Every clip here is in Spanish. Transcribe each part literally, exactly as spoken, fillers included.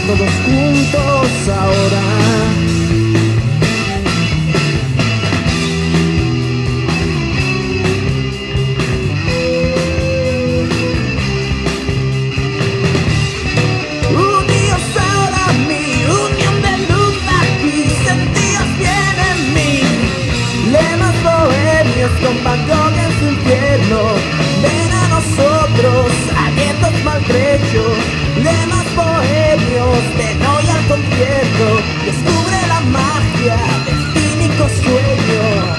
todos juntos ahora. Con Van Gogh en su infierno, ven a nosotros, a guetos maltrechos, lemas bohemios, ven hoy al concierto, descubre la magia de cínicos sueños.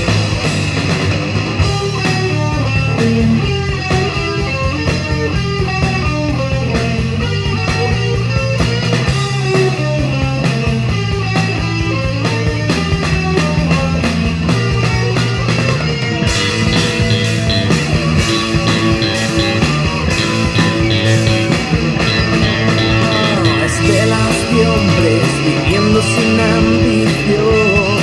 Viviendo sin ambición,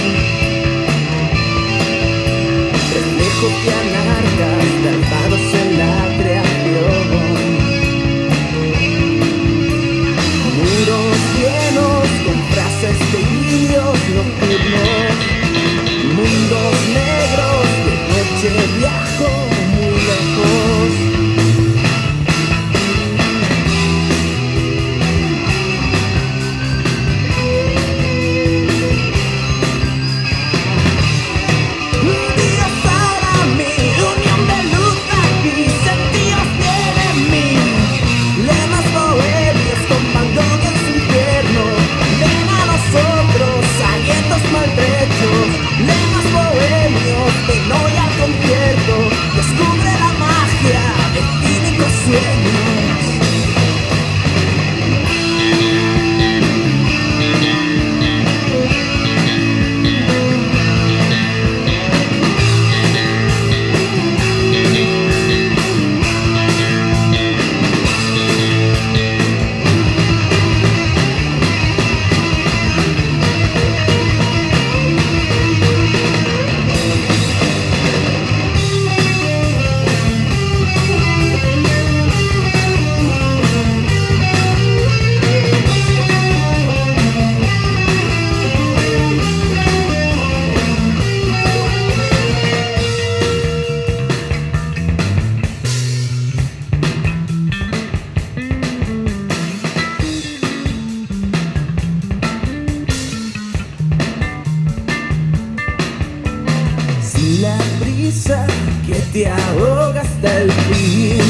reflejos que anarcas tapados en la creación, muros llenos con frases de idilios nocturnos, mundos negros de noche viajo muy lejos. Lemas bohemios, ven hoy al concierto, descubre la magia de cínicos sueños. La brisa que te ahoga hasta el fin.